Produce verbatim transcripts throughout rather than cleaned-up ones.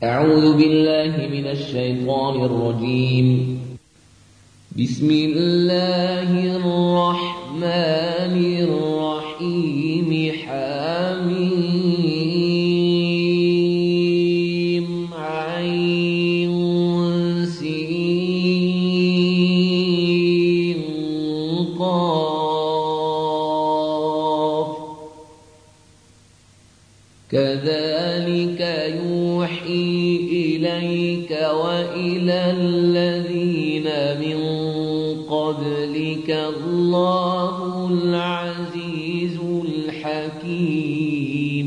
أعوذ بالله من الشيطان الرجيم. بسم الله الرحمن الرحيم. حميم عين سين قاف. كذلك يوحي إليك وإلى الذين من قبلك الله العزيز الحكيم.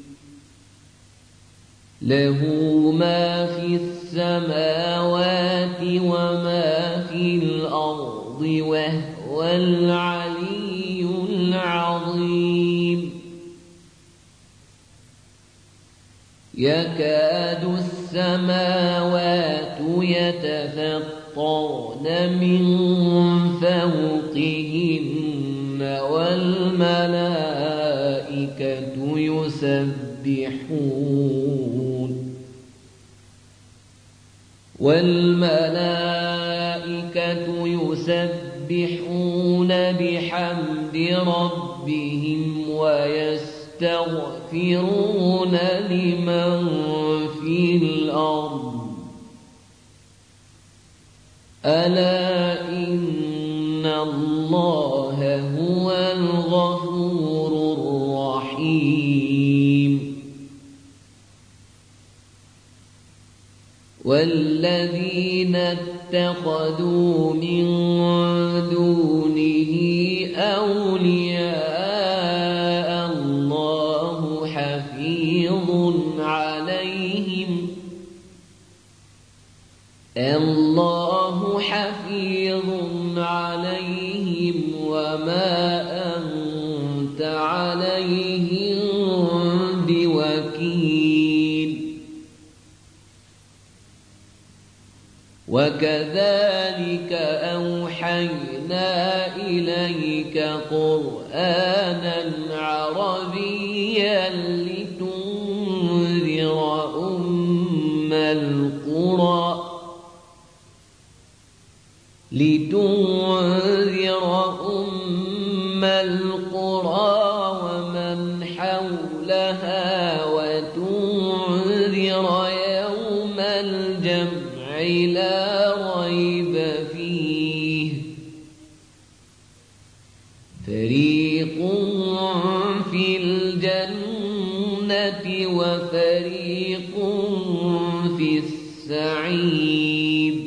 له ما في السماوات وما في الأرض وهو العلي العظيم. يكاد السماوات يتفطرن من فوقهن والملائكة يسبحون والملائكة يسبحون بحمد ربهم ويستغفرون لمن في الأرض. ألا إن الله هو الغفور الرحيم. والذين اتخذوا من دونه أولياء الله حفيظ عليهم الله حفيظ عليهم وما أنت عليهم بوكيل. وكذلك أوحينا إليك قرآنا عربيا لتنذر أم القرى لتنذر أم القرى ومن حولها وتنذر يوم الجمع لا ريب فيه. فريق في الجنة وفريق في السعير.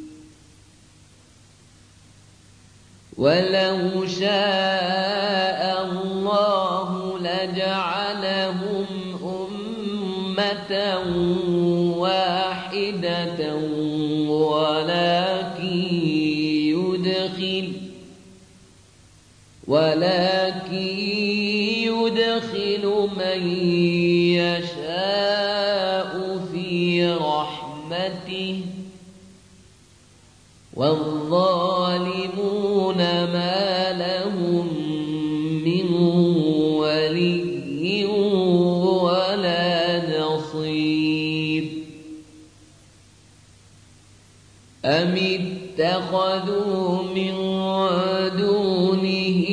ولو شاء الله لجعلهم أمة واحدة ولكن يدخل ولكن يدخل من يشاء في رحمته والظالمون ما لهم من ولي ولا نصير. أم اتخذوا من دونه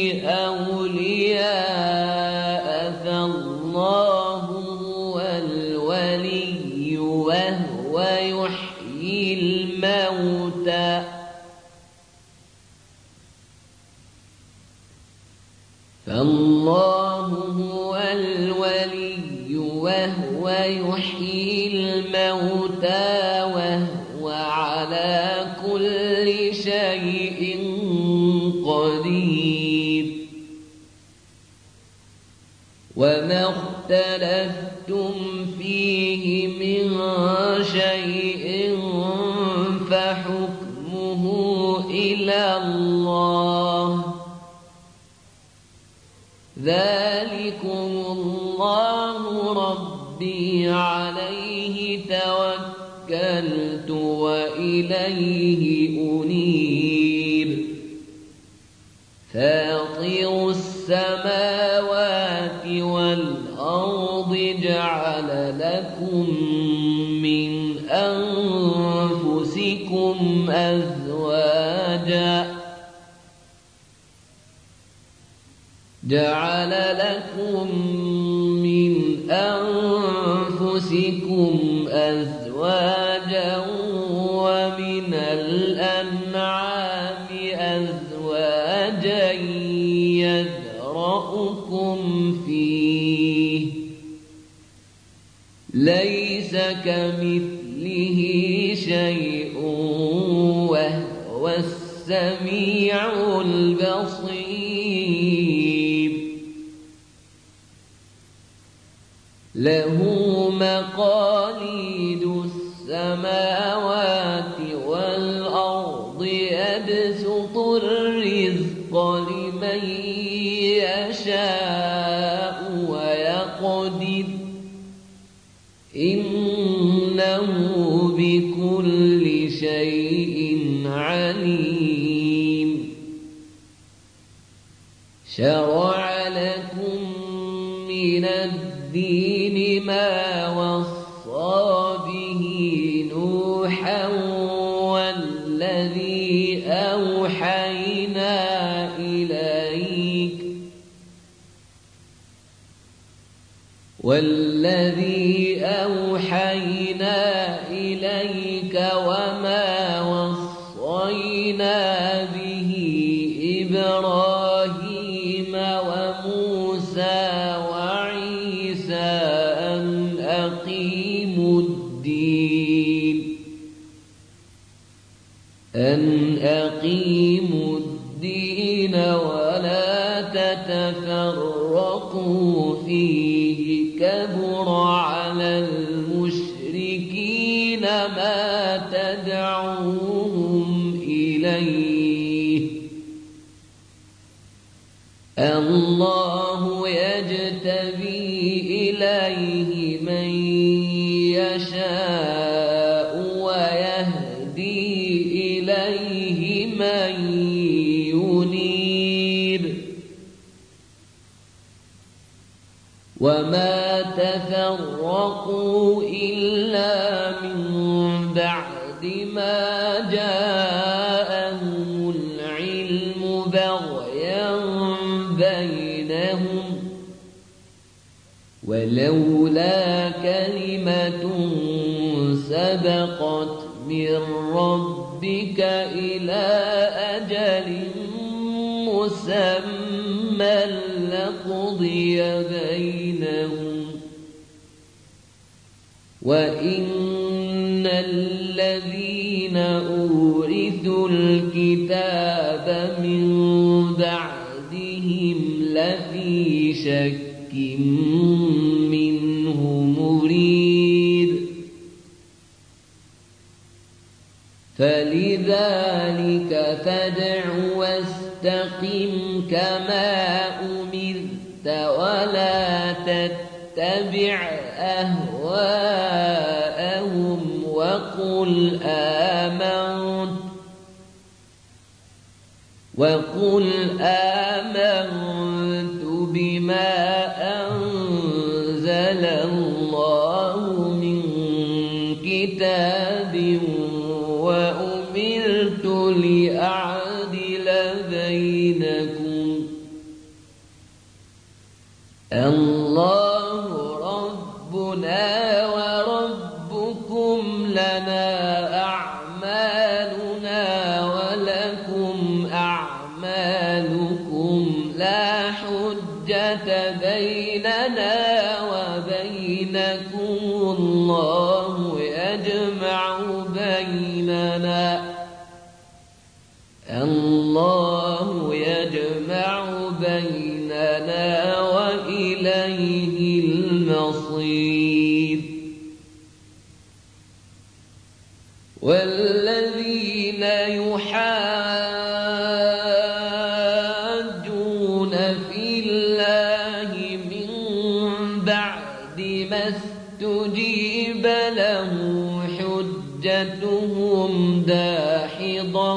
أولياء فالله هو الولي وهو يحيي الموتى فالله هو الولي وهو يحيي الموتى وهو على كل شيء قدير. وما اختلفتم فيه من شيء فحكمه إلى الله. ذلكم الله ربي عليه توكلت وإليه أنيب. فاطر السماوات والأرض جعل لكم بكم أزواجا جعل لكم من أنفسكم أزواجا ومن الأنعام أزواجا يذرأكم فيه ليس كمثله شيء وهو السميع البصير له مقاليد السماوات والأرض يبسط الرزق لمن يشاء ويقدر إنه بكل شيء عليم شرع لكم من الدين ما وصى به نوحا والذي أوحينا إليك والذي أوحينا إليك وما وصينا به إبراهيم وموسى وعيسى أن أقيموا الدين أن أقيموا الدين ولا تتفرقوا فيه كبر على المشركين ما تدعوهم إليه الله يجتبي إليه من يشاء ويهدي إليه من ينيب وما تفرقوا إلا من بعد ما جاءهم العلم بغيا بينهم ولولا كلمة سبقت من ربك إلى أجل مسمى لقضي بينهم وإن الذين أورثوا الكتاب من بعدهم لفي شك منه مريب فلذلك فادع واستقم كما أمرت ولا تتبع أهواءهم وقل آمنت وقل آمنت بما أنزل الله من كتاب وأمرت لأعدل بينكم الله ربنا وربكم لنا أعمالنا ولكم أعمالكم لا حجة بيننا وبينكم الله يجمع بيننا الله يجمع بيننا وإليه المصير والذين يحاجون في الله من بعد ما استجيب له حجتهم داحضة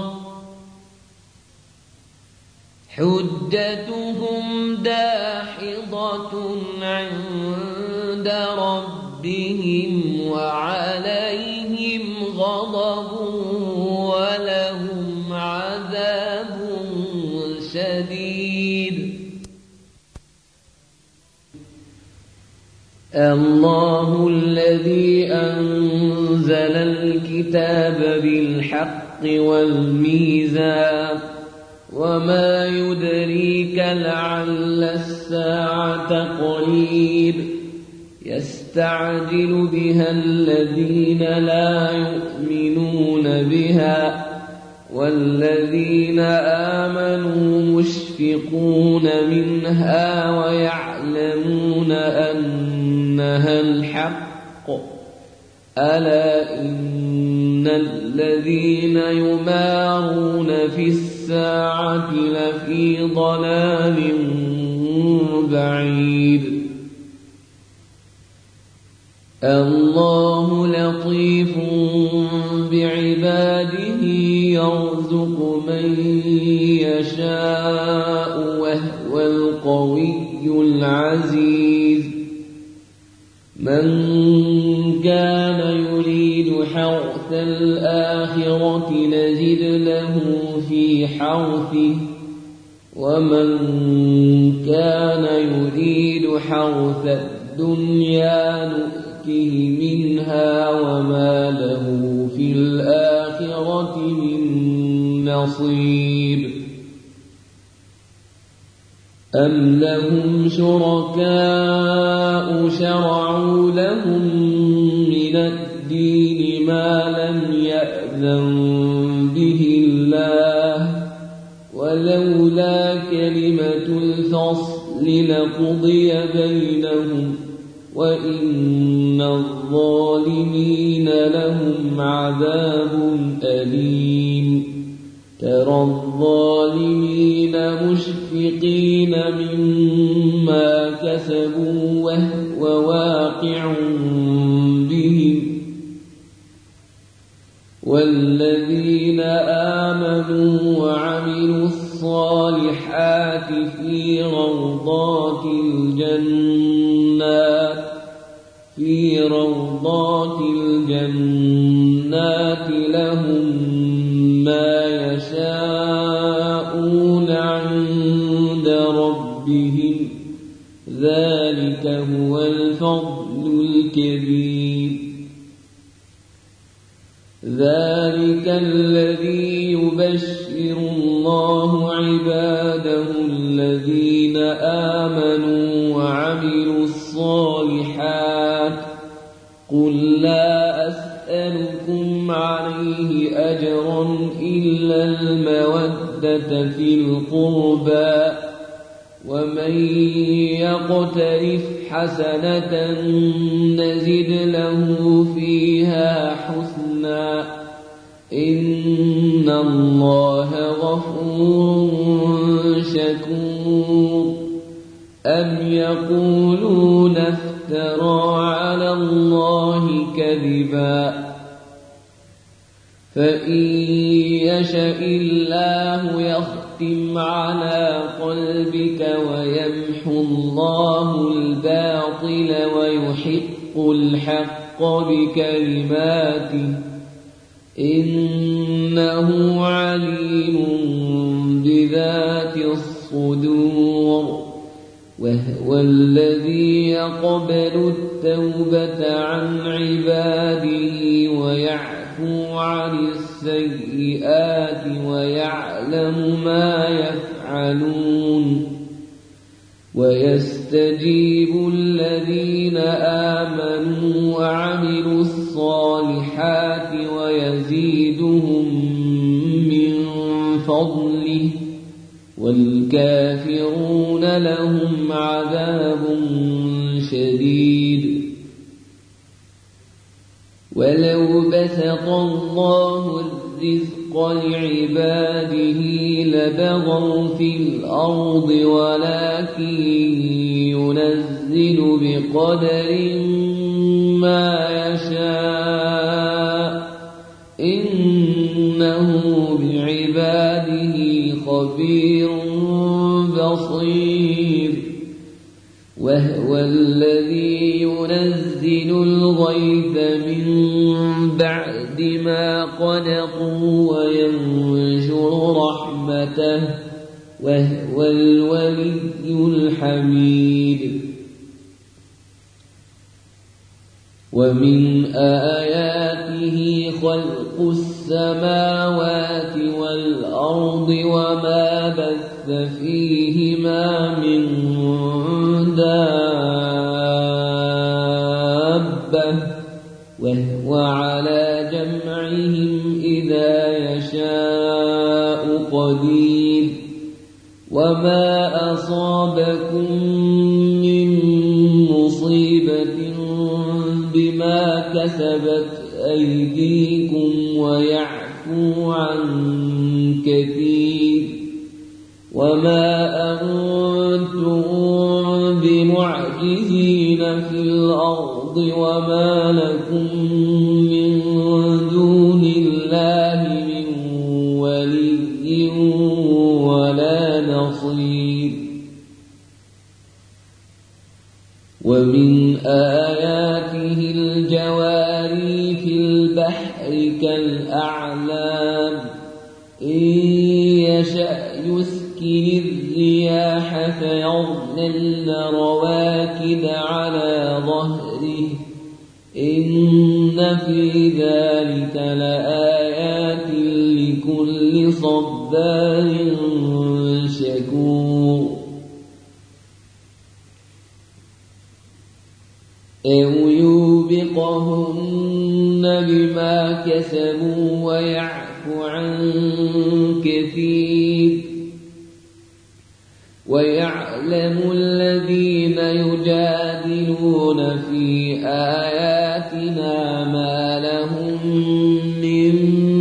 حجتهم داحضة عند ربهم وعليهم غضب الله الذي أنزل الكتاب بالحق والميزان وما يدريك لعل الساعة قريب يستعجل بها الذين لا يؤمنون بها والذين آمنوا مشفقون منها ويعلمون أنها الحق ألا إن الذين يمارون في الساعة لفي ضلال بعيد الله لطيف بعباده يرزق من يشاء وهو القوي العزيز من كان يريد حرث الآخرة نزد له في حرثه ومن كان يريد حرث الدنيا نؤته منها وما له في الآخرة من نصيب أم لهم شركاء شرعوا لهم من الدين ما لم يأذن به الله ولولا كلمة الفصل لقضي بينهم وإن الظالمين لهم عذاب أليم ترى الظالمين مشفقين مما كسبوا وهو واقع بهم والذين آمنوا وعملوا الصالحات في روضات الجنات في روضات الجنات لهم ما يشاءون عند ربهم ذلك هو الفضل الكبير ذلك الذي يبشر الله عباده الذين آمنوا وعملوا الصالحات قل لا أسألكم عليه أجرا إلا المودة في القربى ومن يقترف حسنة نزد له فيها حسنا إن الله غفور شكور أم يقولون افترى على الله كذبا فإن يشاء الله يختم على قلبك ويمحو الله الباطل ويحق الحق بكلماته إنه عليم بذات الصدور وهو الذي يقبل التوبة عن عباده ويعفو عن السيئات ويعلم ما يفعلون ويستجيب الذين آمنوا وعملوا الصالحات ويزيدهم من فضله والكافرون لهم عذاب شديد ولو بسط الله الرزق لعباده لبغوا في الأرض ولكن ينزل بقدر ما يشاء إنه بعباده خبير بصير وهو الذي ينزل الغيث من بعد ما قنطوا وينشر رحمته وهو الولي الحميد ومن آياته خلق السماوات والأرض وما بث فيهما من دابة وهو على جمعهم إذا يشاء قدير وما أصابكم من مصيبة بما كسبت أيديكم ويعفو عن كثير وما أنتم بمعجزين في الأرض وما لكم من دون الله من ولي ولا نصير ومن آياته الجواري في البحر كالأعلام إن يشأ يسكن الرياح فيظللن رواكد على ظهره إن في ذلك لآيات لكل صبار شكور أو يوبقهن بما كسبوا ويعفو عن كثير ويعلم الذين يجادلون في آياتنا ما لهم من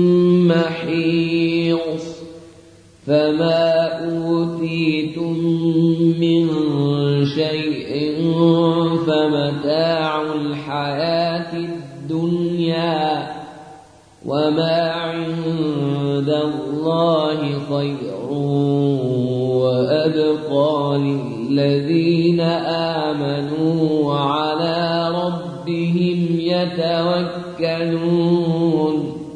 محيص فما أوتيتم من شيء فمتاع الحياة الدنيا وما عند الله خير وأبقى للذين آمنوا وعلى ربهم يتوكلون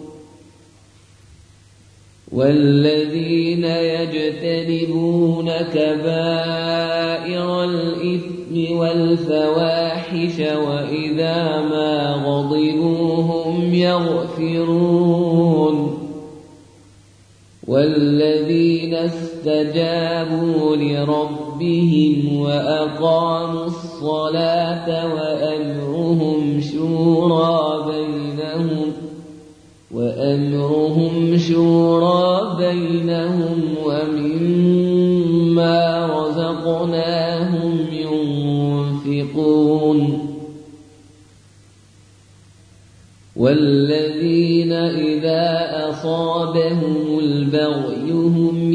والذين يجتنبون كبائر الإثم والفواحش وإذا ما غضبوا هم يغفرون والذين استجابوا لربهم وأقاموا الصلاة وأمرهم شورى بينهم وأمرهم شورى بينهم ومما رزقناهم ينفقون والذين إذا أصابهم البغي هم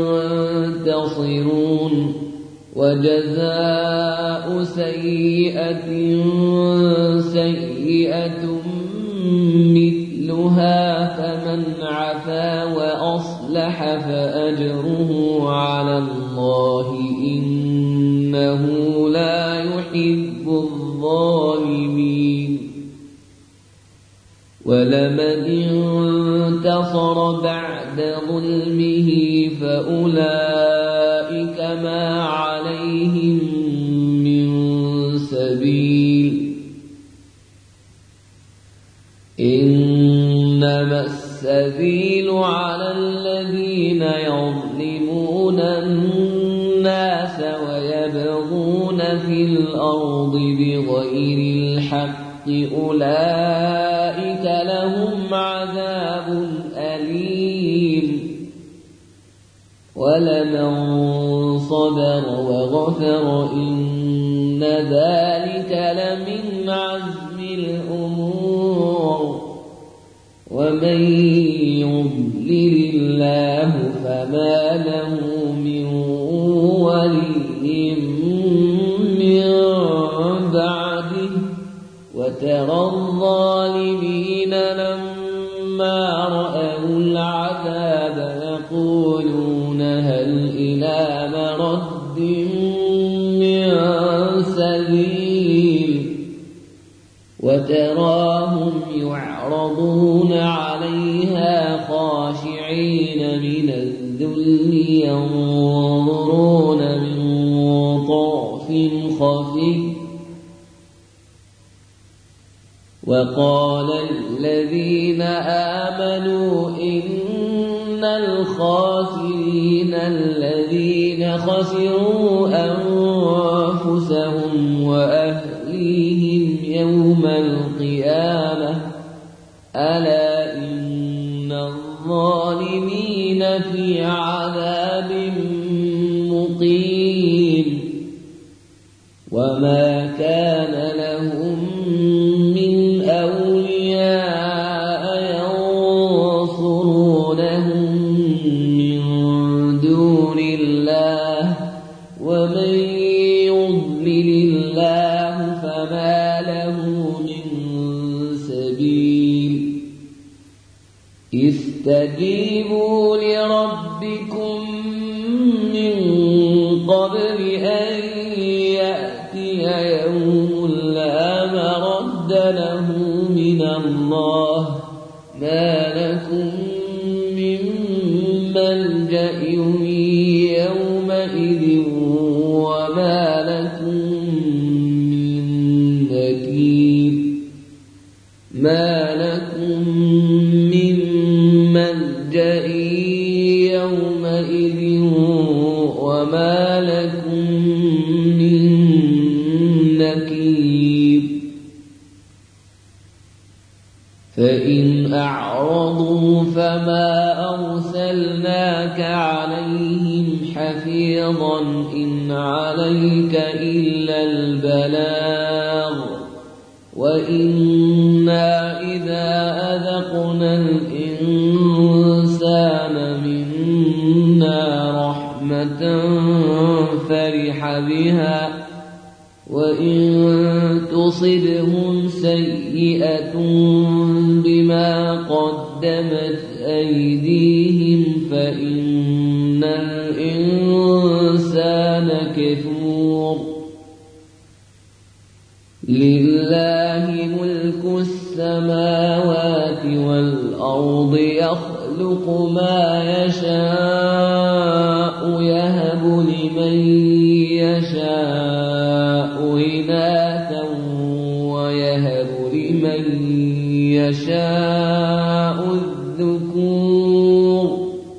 ينتصرون وجزاء سيئة سيئة مثلها فمن عفا وأصلح فأجره على الله إنه لا يحب الظالمين ولمن انتصر بعد ظلمه فأولئك ما عليهم من سبيل إنما السبيل على الذين يظلمون الناس ويبغون في الأرض بغير الحق أولئك لهم عذاب أليم ولمن صبر وغفر إن ذلك لمن عزم الأمور ومن يضلل الله فما له من ولي من بعده وترى الظالمين لما رأوا العذاب يقولون هل إلى مرد من سبيل وتراهم يعرضون عليها خاشعين من الذل ينظرون من طرف خفي وقال الذين آمنوا إن الخاسرين الذين خسروا أنفسهم وأهليهم يوم القيامة ألا إن الظالمين في عذاب مقيم وما كان لهم من أولياء ينصرونهم من دون الله ومن يضلل الله فما له من سبيل استجيبوا لربكم من قبل أن يأتي يوم لا مرد له من الله ما لكم من ملجأ يومئذ وما لكم من نكير ما لكم من ملجأ يومئذ وما لكم من نكير فإن أعرضوا فما أرسلناك عليهم حفيظا إن عليك إلا البلاغ وإنا إذا أذقنا الإنسان منا رحمة فرح بها وإن تصبهم سيئة بما قدمت أيديهم فإن الإنسان كفور لله ملك السماوات والأرض يخلق ما يشاء يهب لمن يشاء إناثا ويهب لمن يشاء الذكور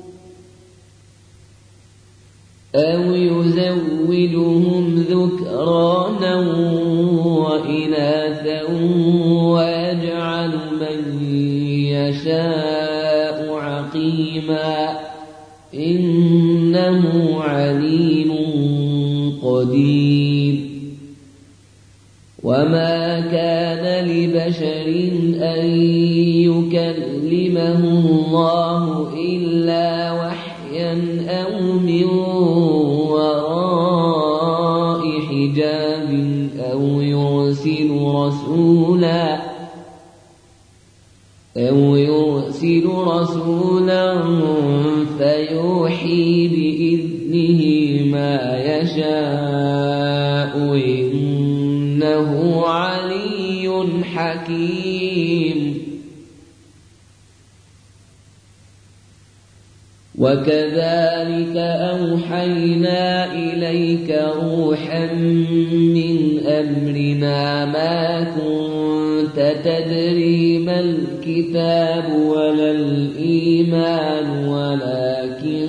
أو يزوجهم ذكرانا وإناثا ويجعل من يشاء عقيما إنه عليم قدير وما كان لبشر أن يكلمه الله إلا وحيا أو من وراء حجاب أو يرسل رسولا أو يرسل رسولا فيوحي بإذنه ما يشاء إنه علي حكيم وكذلك أوحينا إليك روحا من أمرنا ما كنت تدري ما الكتاب ولا الإيمان ولكن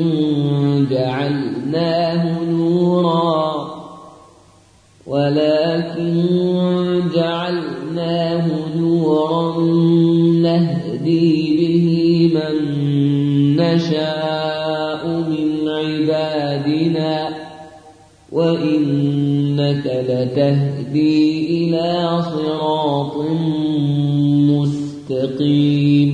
جعلناه نورا ولكن جعلناه نورا نهدي به من نشاء من عبادنا وإنك لتهدي إلى صراط مستقيم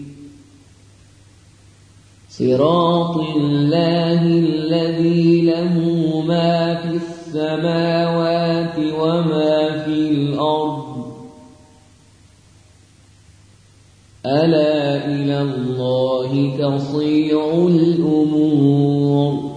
صراط الله الذي له ما في السماوات وما في الأرض ألا إلى الله تصير الأمور